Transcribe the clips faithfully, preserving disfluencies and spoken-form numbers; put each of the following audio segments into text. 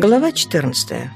Глава четырнадцатая.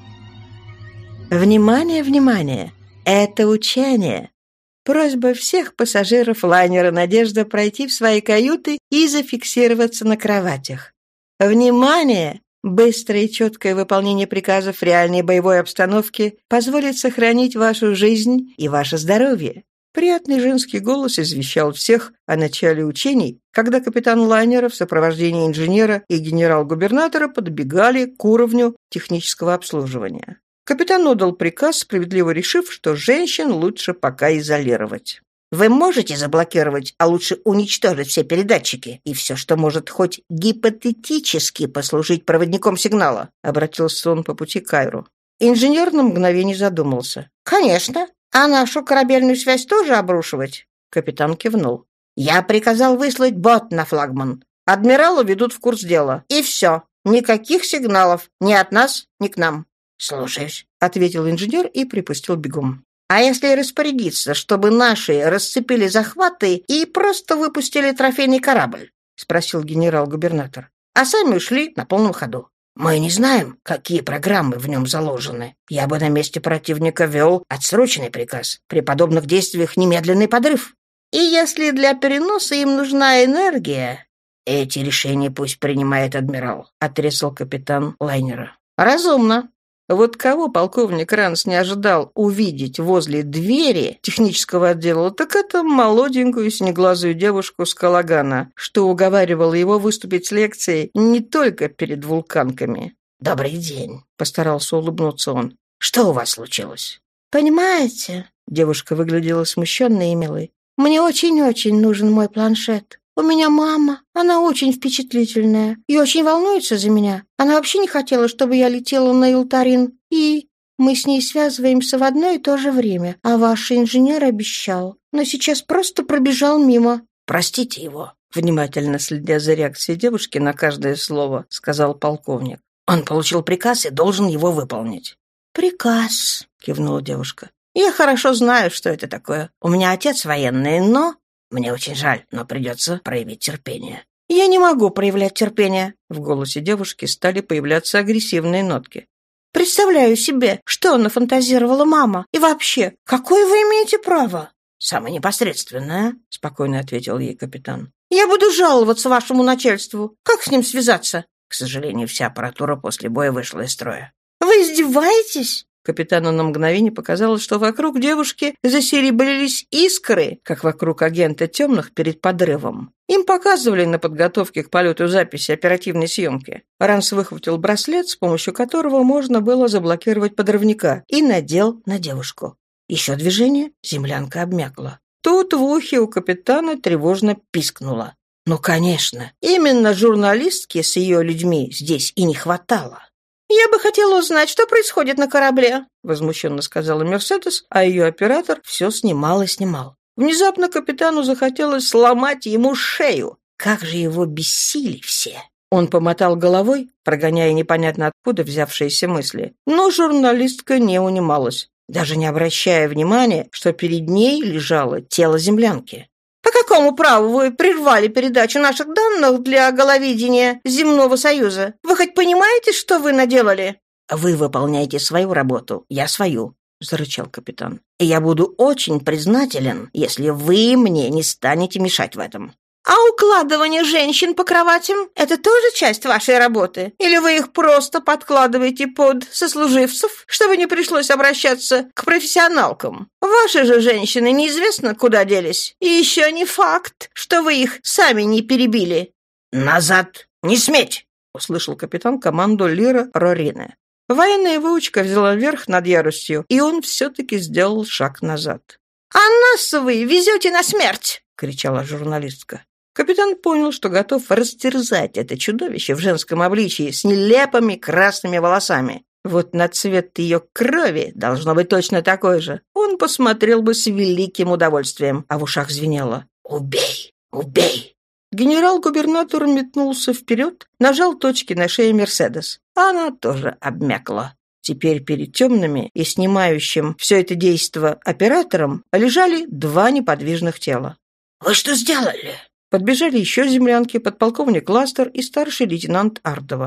Внимание, внимание! Это учение! Просьба всех пассажиров лайнера «Надежда» пройти в свои каюты и зафиксироваться на кроватях. Внимание! Быстрое и четкое выполнение приказов в реальной боевой обстановке позволит сохранить вашу жизнь и ваше здоровье. Приятный женский голос извещал всех о начале учений, когда капитан лайнера в сопровождении инженера и генерал-губернатора подбегали к уровню технического обслуживания. Капитан отдал приказ, справедливо решив, что женщин лучше пока изолировать. «Вы можете заблокировать, а лучше уничтожить все передатчики и все, что может хоть гипотетически послужить проводником сигнала», — обратился он по пути к Кайру. Инженер на мгновение задумался. «Конечно. А нашу корабельную связь тоже обрушивать?» Капитан кивнул. «Я приказал выслать бот на флагман. Адмирала ведут в курс дела. И все. Никаких сигналов. Ни от нас, ни к нам». «Слушаюсь», — ответил инженер и припустил бегом. «А если распорядиться, чтобы наши расцепили захваты и просто выпустили трофейный корабль?» — спросил генерал-губернатор. «А сами ушли на полном ходу». «Мы не знаем, какие программы в нем заложены. Я бы на месте противника вел отсроченный приказ. При подобных действиях немедленный подрыв. И если для переноса им нужна энергия...» «Эти решения пусть принимает адмирал», — отрезал капитан лайнера. «Разумно». Вот кого полковник Ранс не ожидал увидеть возле двери технического отдела, так это молоденькую синеглазую девушку с Калагана, что уговаривала его выступить с лекцией не только перед вулканками. «Добрый день», — постарался улыбнуться он. «Что у вас случилось?» «Понимаете», — девушка выглядела смущенной и милой, «мне очень-очень нужен мой планшет. У меня мама, она очень впечатлительная и очень волнуется за меня. Она вообще не хотела, чтобы я летела на Илтарин, и мы с ней связываемся в одно и то же время, а ваш инженер обещал, но сейчас просто пробежал мимо». «Простите его», — внимательно следя за реакцией девушки на каждое слово, сказал полковник. «Он получил приказ и должен его выполнить». «Приказ», — кивнула девушка. «Я хорошо знаю, что это такое. У меня отец военный, но...» «Мне очень жаль, но придется проявить терпение». «Я не могу проявлять терпение». В голосе девушки стали появляться агрессивные нотки. «Представляю себе, что нафантазировала мама. И вообще, какое вы имеете право?» «Самое непосредственное», — спокойно ответил ей капитан. «Я буду жаловаться вашему начальству. Как с ним связаться?» «К сожалению, вся аппаратура после боя вышла из строя». «Вы издеваетесь?» Капитану на мгновение показалось, что вокруг девушки засеребрились искры, как вокруг агента темных перед подрывом. Им показывали на подготовке к полету записи оперативной съемки. Ранс выхватил браслет, с помощью которого можно было заблокировать подрывника, и надел на девушку. Еще движение, землянка обмякла. Тут в ухе у капитана тревожно пискнуло. Ну, конечно, именно журналистки с ее людьми здесь и не хватало. «Я бы хотела узнать, что происходит на корабле», — возмущенно сказала Мерседес, а ее оператор все снимал и снимал. Внезапно капитану захотелось сломать ему шею. Как же его бесили все! Он помотал головой, прогоняя непонятно откуда взявшиеся мысли. Но журналистка не унималась, даже не обращая внимания, что перед ней лежало тело землянки. «По какому праву вы прервали передачу наших данных для головидения Земного Союза? Вы хоть понимаете, что вы наделали?» «Вы выполняете свою работу, я свою», — зарычал капитан. «И я буду очень признателен, если вы мне не станете мешать в этом». «А укладывание женщин по кроватям — это тоже часть вашей работы? Или вы их просто подкладываете под сослуживцев, чтобы не пришлось обращаться к профессионалкам? Ваши же женщины неизвестно куда делись. И еще не факт, что вы их сами не перебили». «Назад! Не сметь!» — услышал капитан команду Лира Рорины. Военная выучка взяла верх над яростью, и он все-таки сделал шаг назад. «А нас вы везете на смерть!» — кричала журналистка. Капитан понял, что готов растерзать это чудовище в женском обличии с нелепыми красными волосами. Вот на цвет ее крови должно быть точно такой же. Он посмотрел бы с великим удовольствием, а в ушах звенело: «Убей! Убей!» Генерал-губернатор метнулся вперед, нажал точки на шее Мерседес. Она тоже обмякла. Теперь перед темными и снимающим все это действо оператором лежали два неподвижных тела. «Вы что сделали?» Подбежали еще землянки, подполковник Ластер и старший лейтенант Ардова.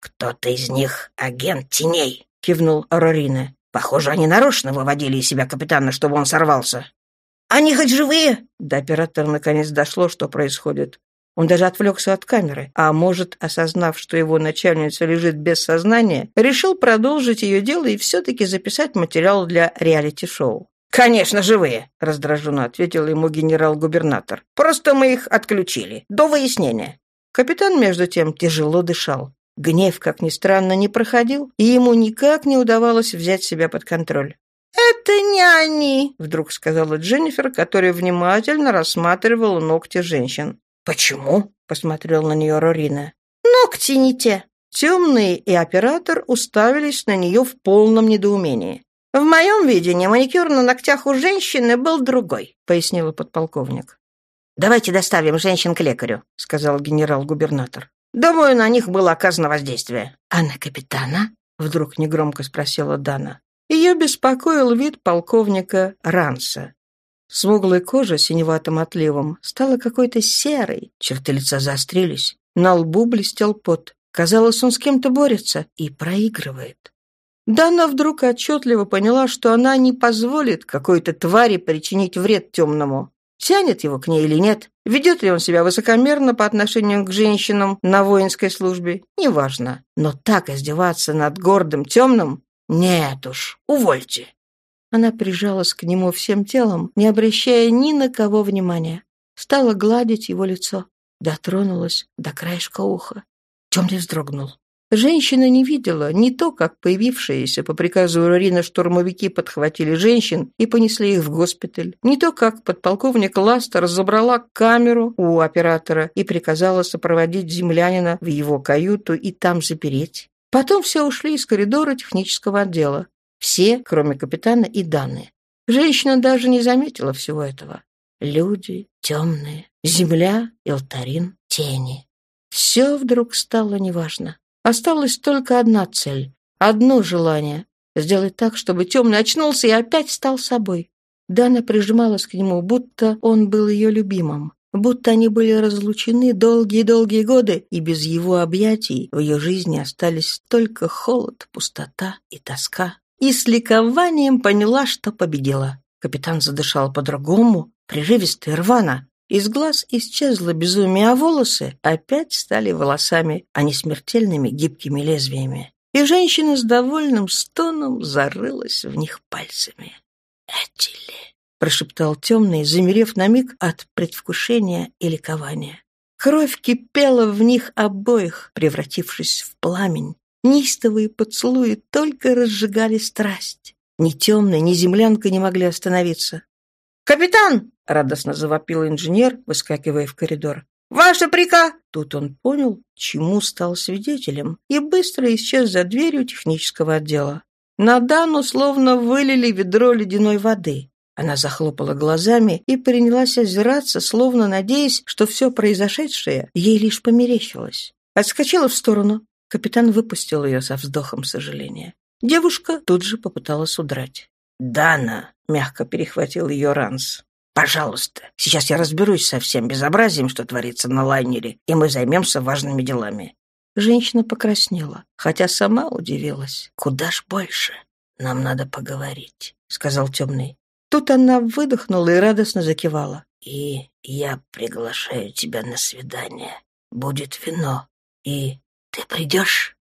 «Кто-то из них агент теней», — кивнул Рорина. «Похоже, они нарочно выводили из себя капитана, чтобы он сорвался». «Они хоть живые?» До оператора наконец дошло, что происходит. Он даже отвлекся от камеры, а может, осознав, что его начальница лежит без сознания, решил продолжить ее дело и все-таки записать материал для реалити-шоу. «Конечно, живые», — раздраженно ответил ему генерал-губернатор. «Просто мы их отключили. До выяснения». Капитан, между тем, тяжело дышал. Гнев, как ни странно, не проходил, и ему никак не удавалось взять себя под контроль. «Это не они», — вдруг сказала Дженнифер, которая внимательно рассматривала ногти женщин. «Почему?» — посмотрел на нее Рорина. «Ногти не те». Темный и оператор уставились на нее в полном недоумении. «В моем видении маникюр на ногтях у женщины был другой», — пояснила подполковник. «Давайте доставим женщин к лекарю», — сказал генерал-губернатор. «Думаю, на них было оказано воздействие». «А на капитана?» — вдруг негромко спросила Дана. Ее беспокоил вид полковника Ранса. Смуглая кожа с синеватым отливом стала какой-то серой, черты лица заострились, на лбу блестел пот. Казалось, он с кем-то борется и проигрывает. Дана вдруг отчетливо поняла, что она не позволит какой-то твари причинить вред темному. Тянет его к ней или нет, ведет ли он себя высокомерно по отношению к женщинам на воинской службе, неважно. Но так издеваться над гордым темным? Нет уж, увольте. Она прижалась к нему всем телом, не обращая ни на кого внимания. Стала гладить его лицо, дотронулась до краешка уха. Темный вздрогнул. Женщина не видела не то, как появившиеся по приказу Рорина штурмовики подхватили женщин и понесли их в госпиталь, не то, как подполковник Ластер забрала камеру у оператора и приказала сопроводить землянина в его каюту и там запереть. Потом все ушли из коридора технического отдела. Все, кроме капитана и Даны. Женщина даже не заметила всего этого. Люди, темные, земля, Элтарин, тени. Все вдруг стало неважно. Осталась только одна цель, одно желание — сделать так, чтобы темный очнулся и опять стал собой. Дана прижималась к нему, будто он был ее любимым, будто они были разлучены долгие-долгие годы, и без его объятий в ее жизни остались только холод, пустота и тоска. И с ликованием поняла, что победила. Капитан задышал по-другому, прерывисто и рвано. Из глаз исчезло безумие, а волосы опять стали волосами, а не смертельными гибкими лезвиями. И женщина с довольным стоном зарылась в них пальцами. «Эти ли?» — прошептал темный, замерев на миг от предвкушения и ликования. Кровь кипела в них обоих, превратившись в пламень. Неистовые поцелуи только разжигали страсть. Ни темный, ни землянка не могли остановиться. «Капитан!» — радостно завопил инженер, выскакивая в коридор. «Ваша прика!» Тут он понял, чему стал свидетелем, и быстро исчез за дверью технического отдела. На Дану словно вылили ведро ледяной воды. Она захлопала глазами и принялась озираться, словно надеясь, что все произошедшее ей лишь померещилось. Отскочила в сторону. Капитан выпустил ее со вздохом сожаления. Девушка тут же попыталась удрать. «Дана!» — мягко перехватил ее Ранс. «Пожалуйста, сейчас я разберусь со всем безобразием, что творится на лайнере, и мы займемся важными делами». Женщина покраснела, хотя сама удивилась. «Куда ж больше? Нам надо поговорить», — сказал темный. Тут она выдохнула и радостно закивала. «И я приглашаю тебя на свидание. Будет вино. И ты придешь?»